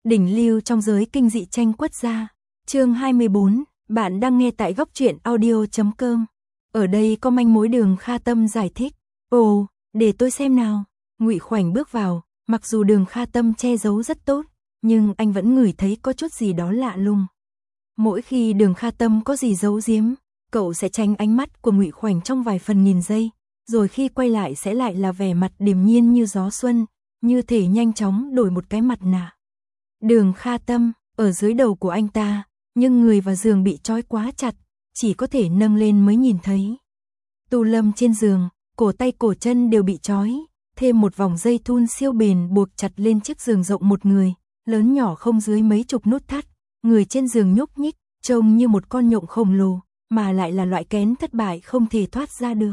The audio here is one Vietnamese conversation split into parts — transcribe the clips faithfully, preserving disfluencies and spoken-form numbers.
đỉnh lưu trong giới kinh dị tranh quất gia. Chương hai mươi bốn, bạn đang nghe tại góc truyện audio chấm com. Ở đây có manh mối. Đường Kha Tâm giải thích. Ồ, để tôi xem nào. Ngụy Khoảnh bước vào, mặc dù Đường Kha Tâm che giấu rất tốt, nhưng anh vẫn ngửi thấy có chút gì đó lạ lùng. Mỗi khi Đường Kha Tâm có gì giấu giếm, cậu sẽ tránh ánh mắt của Ngụy Khoảnh trong vài phần nghìn giây, rồi khi quay lại sẽ lại là vẻ mặt điềm nhiên như gió xuân, như thể nhanh chóng đổi một cái mặt nạ. Đường Kha Tâm, ở dưới đầu của anh ta, nhưng người và giường bị trói quá chặt, chỉ có thể nâng lên mới nhìn thấy. Tu Lâm trên giường, cổ tay cổ chân đều bị trói, thêm một vòng dây thun siêu bền buộc chặt lên chiếc giường rộng một người, lớn nhỏ không dưới mấy chục nút thắt, người trên giường nhúc nhích, trông như một con nhộng khổng lồ, mà lại là loại kén thất bại không thể thoát ra được.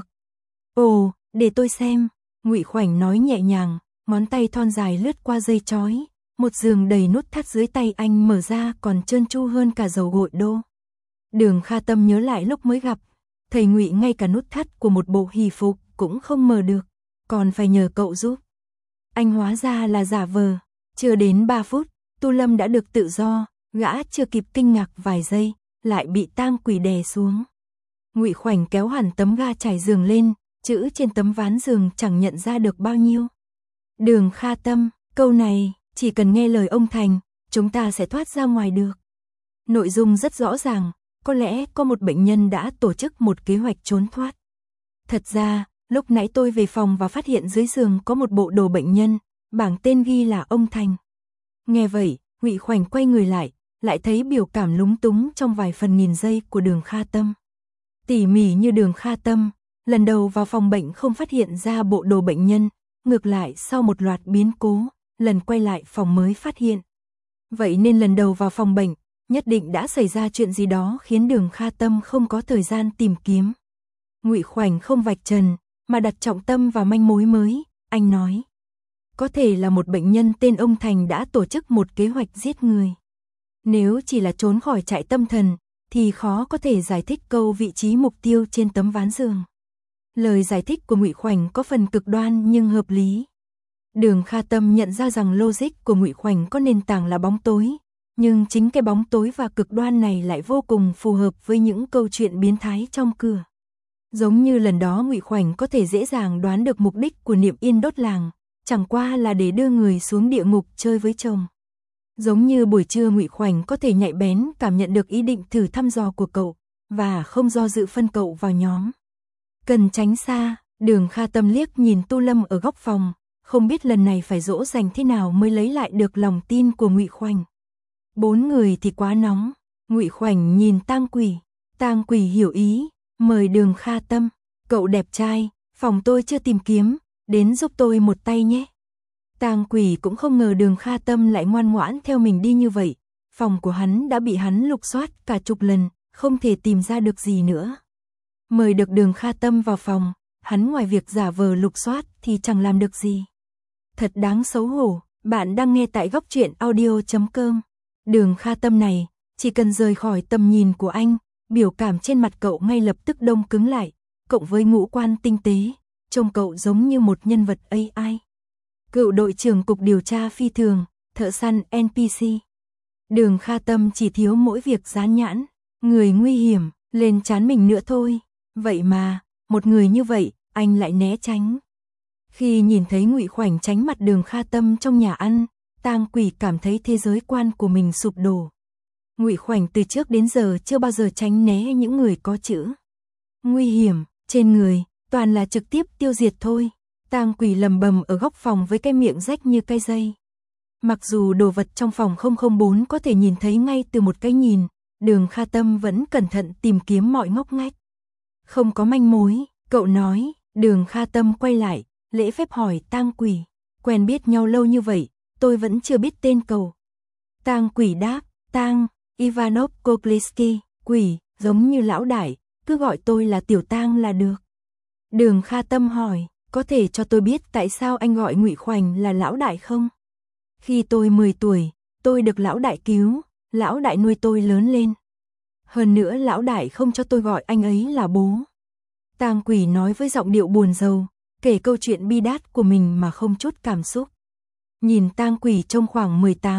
Ồ, để tôi xem, Ngụy Khoảnh nói nhẹ nhàng, ngón tay thon dài lướt qua dây trói, một giường đầy nút thắt dưới tay anh mở ra còn trơn tru hơn cả dầu gội đô. Đường Kha Tâm nhớ lại lúc mới gặp, thầy Ngụy ngay cả nút thắt của một bộ hỷ phục cũng không mở được, còn phải nhờ cậu giúp. Anh hóa ra là giả vờ, chưa đến ba phút, Tu Lâm đã được tự do, gã chưa kịp kinh ngạc vài giây, lại bị tang quỷ đè xuống. Ngụy Khoảnh kéo hẳn tấm ga trải giường lên, chữ trên tấm ván giường chẳng nhận ra được bao nhiêu. Đường Kha Tâm, câu này, chỉ cần nghe lời ông Thành, chúng ta sẽ thoát ra ngoài được. Nội dung rất rõ ràng, có lẽ có một bệnh nhân đã tổ chức một kế hoạch trốn thoát. Thật ra, lúc nãy tôi về phòng và phát hiện dưới giường có một bộ đồ bệnh nhân, bảng tên ghi là ông Thành. Nghe vậy, Ngụy Khoảnh quay người lại, lại thấy biểu cảm lúng túng trong vài phần nghìn giây của Đường Kha Tâm. Tỉ mỉ như Đường Kha Tâm, lần đầu vào phòng bệnh không phát hiện ra bộ đồ bệnh nhân, ngược lại sau một loạt biến cố, lần quay lại phòng mới phát hiện. Vậy nên lần đầu vào phòng bệnh, nhất định đã xảy ra chuyện gì đó khiến Đường Kha Tâm không có thời gian tìm kiếm. Ngụy Khoảnh không vạch trần, mà đặt trọng tâm vào manh mối mới, anh nói. Có thể là một bệnh nhân tên ông Thành đã tổ chức một kế hoạch giết người. Nếu chỉ là trốn khỏi trại tâm thần, thì khó có thể giải thích câu vị trí mục tiêu trên tấm ván giường. Lời giải thích của Ngụy Khoảnh có phần cực đoan nhưng hợp lý. Đường Kha Tâm nhận ra rằng logic của Ngụy Khoảnh có nền tảng là bóng tối, nhưng chính cái bóng tối và cực đoan này lại vô cùng phù hợp với những câu chuyện biến thái trong cửa. Giống như lần đó Ngụy Khoảnh có thể dễ dàng đoán được mục đích của Niệm Yên đốt làng, chẳng qua là để đưa người xuống địa ngục chơi với chồng. Giống như buổi trưa Ngụy Khoảnh có thể nhạy bén cảm nhận được ý định thử thăm dò của cậu, và không do dự phân cậu vào nhóm. Cần tránh xa, Đường Kha Tâm liếc nhìn Tu Lâm ở góc phòng, không biết lần này phải dỗ dành thế nào mới lấy lại được lòng tin của Ngụy Khoảnh. Bốn người thì quá nóng, Ngụy Khoảnh nhìn tang quỷ, tang quỷ hiểu ý, mời Đường Kha Tâm, cậu đẹp trai, phòng tôi chưa tìm kiếm, đến giúp tôi một tay nhé. Tang quỷ cũng không ngờ Đường Kha Tâm lại ngoan ngoãn theo mình đi như vậy, phòng của hắn đã bị hắn lục soát cả chục lần, không thể tìm ra được gì nữa. Mời được Đường Kha Tâm vào phòng, hắn ngoài việc giả vờ lục soát thì chẳng làm được gì. Thật đáng xấu hổ, bạn đang nghe tại góc truyện audio chấm com. Đường Kha Tâm này, chỉ cần rời khỏi tầm nhìn của anh, biểu cảm trên mặt cậu ngay lập tức đông cứng lại, cộng với ngũ quan tinh tế, trông cậu giống như một nhân vật a i. Cựu đội trưởng cục điều tra phi thường, thợ săn en pê xê. Đường Kha Tâm chỉ thiếu mỗi việc dán nhãn, người nguy hiểm, lên trán mình nữa thôi. Vậy mà, một người như vậy, anh lại né tránh. Khi nhìn thấy Ngụy Khoảnh tránh mặt Đường Kha Tâm trong nhà ăn, tang quỷ cảm thấy thế giới quan của mình sụp đổ. Ngụy Khoảnh từ trước đến giờ chưa bao giờ tránh né những người có chữ nguy hiểm trên người, toàn là trực tiếp tiêu diệt thôi. Tang quỷ lầm bầm ở góc phòng với cái miệng rách như cây dây. Mặc dù đồ vật trong phòng không không bốn có thể nhìn thấy ngay từ một cái nhìn, Đường Kha Tâm vẫn cẩn thận tìm kiếm mọi ngóc ngách. Không có manh mối, cậu nói. Đường Kha Tâm quay lại, lễ phép hỏi tang quỷ, quen biết nhau lâu như vậy, tôi vẫn chưa biết tên cậu. Tang quỷ đáp, Tang, Ivanov Koklisky, quỷ, giống như lão đại, cứ gọi tôi là Tiểu Tang là được. Đường Kha Tâm hỏi, có thể cho tôi biết tại sao anh gọi Ngụy Khoảnh là lão đại không? Khi tôi mười tuổi, tôi được lão đại cứu, lão đại nuôi tôi lớn lên. Hơn nữa lão đại không cho tôi gọi anh ấy là bố. Tang quỷ nói với giọng điệu buồn rầu, kể câu chuyện bi đát của mình mà không chút cảm xúc. Nhìn tang quỷ trông khoảng mười tám,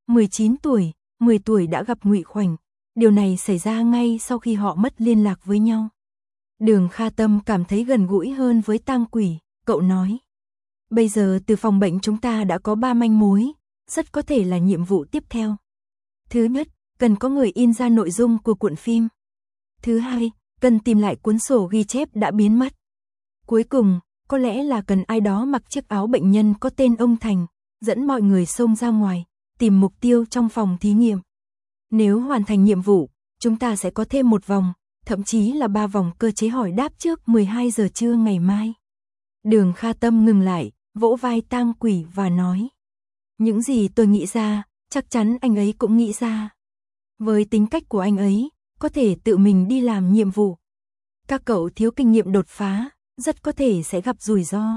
mười chín tuổi, mười tuổi đã gặp Ngụy Khoảnh. Điều này xảy ra ngay sau khi họ mất liên lạc với nhau. Đường Kha Tâm cảm thấy gần gũi hơn với tang quỷ, cậu nói. Bây giờ từ phòng bệnh chúng ta đã có ba manh mối, rất có thể là nhiệm vụ tiếp theo. Thứ nhất, cần có người in ra nội dung của cuộn phim. Thứ hai, cần tìm lại cuốn sổ ghi chép đã biến mất. Cuối cùng, có lẽ là cần ai đó mặc chiếc áo bệnh nhân có tên ông Thành, dẫn mọi người xông ra ngoài, tìm mục tiêu trong phòng thí nghiệm. Nếu hoàn thành nhiệm vụ, chúng ta sẽ có thêm một vòng, thậm chí là ba vòng cơ chế hỏi đáp trước mười hai giờ trưa ngày mai. Đường Kha Tâm ngừng lại, vỗ vai tang quỷ và nói. Những gì tôi nghĩ ra, chắc chắn anh ấy cũng nghĩ ra. Với tính cách của anh ấy, có thể tự mình đi làm nhiệm vụ. Các cậu thiếu kinh nghiệm đột phá, rất có thể sẽ gặp rủi ro.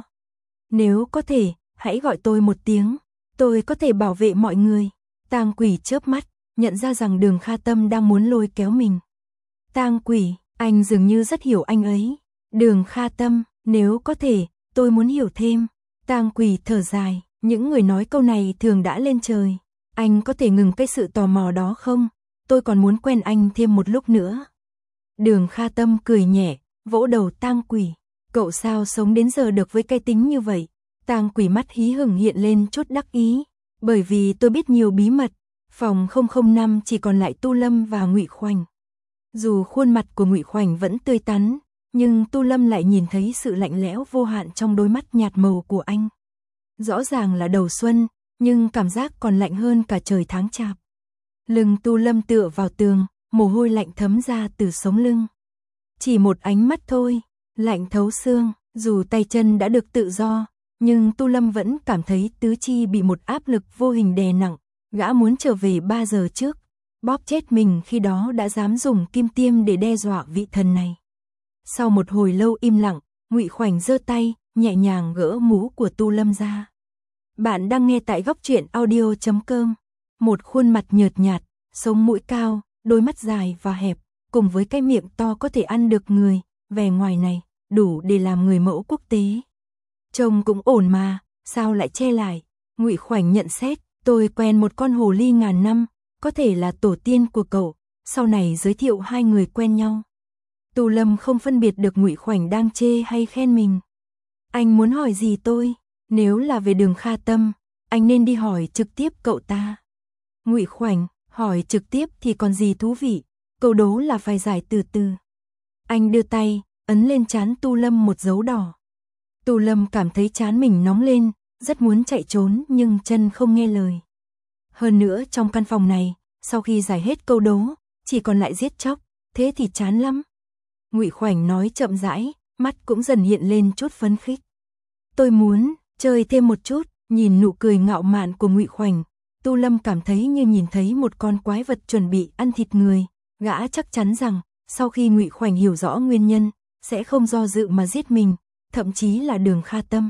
Nếu có thể, hãy gọi tôi một tiếng, tôi có thể bảo vệ mọi người. Tang quỷ chớp mắt, nhận ra rằng Đường Kha Tâm đang muốn lôi kéo mình. Tang quỷ, anh dường như rất hiểu anh ấy. Đường Kha Tâm, nếu có thể, tôi muốn hiểu thêm. Tang quỷ thở dài, những người nói câu này thường đã lên trời. Anh có thể ngừng cái sự tò mò đó không? Tôi còn muốn quen anh thêm một lúc nữa. Đường Kha Tâm cười nhẹ, vỗ đầu tang quỷ. Cậu sao sống đến giờ được với cái tính như vậy? Tang quỷ mắt hí hửng hiện lên chút đắc ý. Bởi vì tôi biết nhiều bí mật. Phòng không không năm chỉ còn lại Tu Lâm và Ngụy Khoảnh. Dù khuôn mặt của Ngụy Khoảnh vẫn tươi tắn, nhưng Tu Lâm lại nhìn thấy sự lạnh lẽo vô hạn trong đôi mắt nhạt màu của anh. Rõ ràng là đầu xuân, nhưng cảm giác còn lạnh hơn cả trời tháng chạp. Lưng Tu Lâm tựa vào tường, mồ hôi lạnh thấm ra từ sống lưng. Chỉ một ánh mắt thôi, lạnh thấu xương, dù tay chân đã được tự do, nhưng Tu Lâm vẫn cảm thấy tứ chi bị một áp lực vô hình đè nặng. Gã muốn trở về ba giờ trước, bóp chết mình khi đó đã dám dùng kim tiêm để đe dọa vị thần này. Sau một hồi lâu im lặng, Ngụy Khoảnh giơ tay, nhẹ nhàng gỡ mũ của Tu Lâm ra. Bạn đang nghe tại góc truyện audio chấm com. Một khuôn mặt nhợt nhạt, sống mũi cao, đôi mắt dài và hẹp, cùng với cái miệng to có thể ăn được người, vẻ ngoài này, đủ để làm người mẫu quốc tế. Trông cũng ổn mà, sao lại che lại? Ngụy Khoảnh nhận xét. Tôi quen một con hồ ly ngàn năm, có thể là tổ tiên của cậu, sau này giới thiệu hai người quen nhau. Tu Lâm không phân biệt được Ngụy Khoảnh đang chê hay khen mình. Anh muốn hỏi gì tôi? Nếu là về Đường Kha Tâm, anh nên đi hỏi trực tiếp cậu ta. Ngụy Khoảnh, hỏi trực tiếp thì còn gì thú vị, câu đố là phải giải từ từ. Anh đưa tay, ấn lên trán Tu Lâm một dấu đỏ. Tu Lâm cảm thấy trán mình nóng lên, rất muốn chạy trốn nhưng chân không nghe lời. Hơn nữa trong căn phòng này, sau khi giải hết câu đố, chỉ còn lại giết chóc, thế thì chán lắm. Ngụy Khoảnh nói chậm rãi, mắt cũng dần hiện lên chút phấn khích. Tôi muốn chơi thêm một chút, nhìn nụ cười ngạo mạn của Ngụy Khoảnh, Tu Lâm cảm thấy như nhìn thấy một con quái vật chuẩn bị ăn thịt người. Gã chắc chắn rằng, sau khi Ngụy Khoảnh hiểu rõ nguyên nhân, sẽ không do dự mà giết mình, thậm chí là Đường Kha Tâm.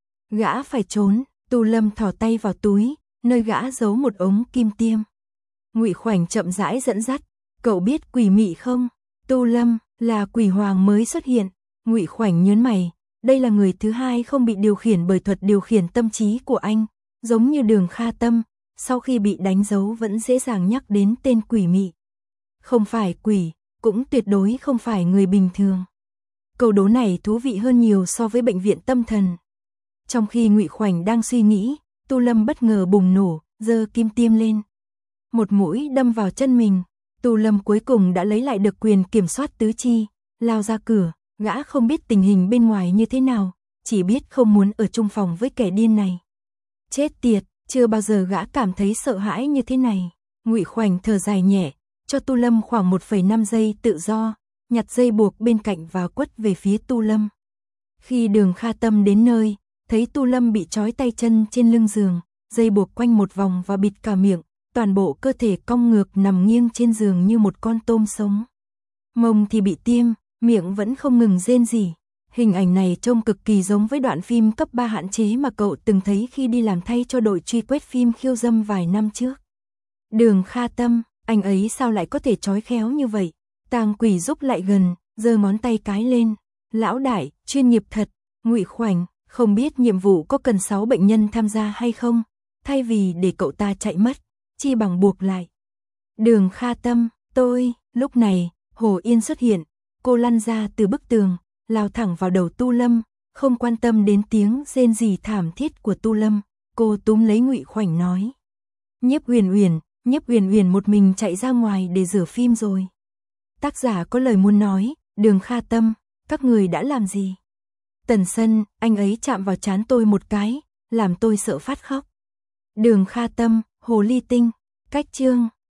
Gã phải trốn, Tu Lâm thò tay vào túi, nơi gã giấu một ống kim tiêm. Ngụy Khoảnh chậm rãi dẫn dắt, cậu biết quỷ mị không? Tu Lâm, là quỷ hoàng mới xuất hiện. Ngụy Khoảnh nhớn mày, đây là người thứ hai không bị điều khiển bởi thuật điều khiển tâm trí của anh, giống như Đường Kha Tâm, sau khi bị đánh dấu vẫn dễ dàng nhắc đến tên quỷ mị. Không phải quỷ, cũng tuyệt đối không phải người bình thường. Câu đố này thú vị hơn nhiều so với bệnh viện tâm thần. Trong khi Ngụy Khoảnh đang suy nghĩ, Tu Lâm bất ngờ bùng nổ, giơ kim tiêm lên. Một mũi đâm vào chân mình, Tu Lâm cuối cùng đã lấy lại được quyền kiểm soát tứ chi, lao ra cửa, gã không biết tình hình bên ngoài như thế nào, chỉ biết không muốn ở chung phòng với kẻ điên này. Chết tiệt, chưa bao giờ gã cảm thấy sợ hãi như thế này. Ngụy Khoảnh thở dài nhẹ, cho Tu Lâm khoảng một phẩy năm giây tự do, nhặt dây buộc bên cạnh và quất về phía Tu Lâm. Khi Đường Kha Tâm đến nơi, thấy Tu Lâm bị trói tay chân trên lưng giường, dây buộc quanh một vòng và bịt cả miệng, toàn bộ cơ thể cong ngược nằm nghiêng trên giường như một con tôm sống. Mông thì bị tiêm, miệng vẫn không ngừng rên rỉ. Hình ảnh này trông cực kỳ giống với đoạn phim cấp ba hạn chế mà cậu từng thấy khi đi làm thay cho đội truy quét phim khiêu dâm vài năm trước. Đường Kha Tâm, anh ấy sao lại có thể trói khéo như vậy? Tang quỷ giúp lại gần, giơ ngón tay cái lên. Lão đại, chuyên nghiệp thật. Ngụy Khoảnh, không biết nhiệm vụ có cần sáu bệnh nhân tham gia hay không? Thay vì để cậu ta chạy mất, chi bằng buộc lại. Đường Kha Tâm, tôi, lúc này, Hồ Yên xuất hiện, cô lăn ra từ bức tường, lao thẳng vào đầu Tu Lâm, không quan tâm đến tiếng rên rỉ thảm thiết của Tu Lâm, cô túm lấy Ngụy Khoảnh nói: "Nhiếp Uyển Uyển, Nhiếp Uyển Uyển một mình chạy ra ngoài để rửa phim rồi." Tác giả có lời muốn nói, Đường Kha Tâm, các người đã làm gì? Tần Sân, anh ấy chạm vào trán tôi một cái, làm tôi sợ phát khóc. Đường Kha Tâm, Hồ Ly Tinh, cách chương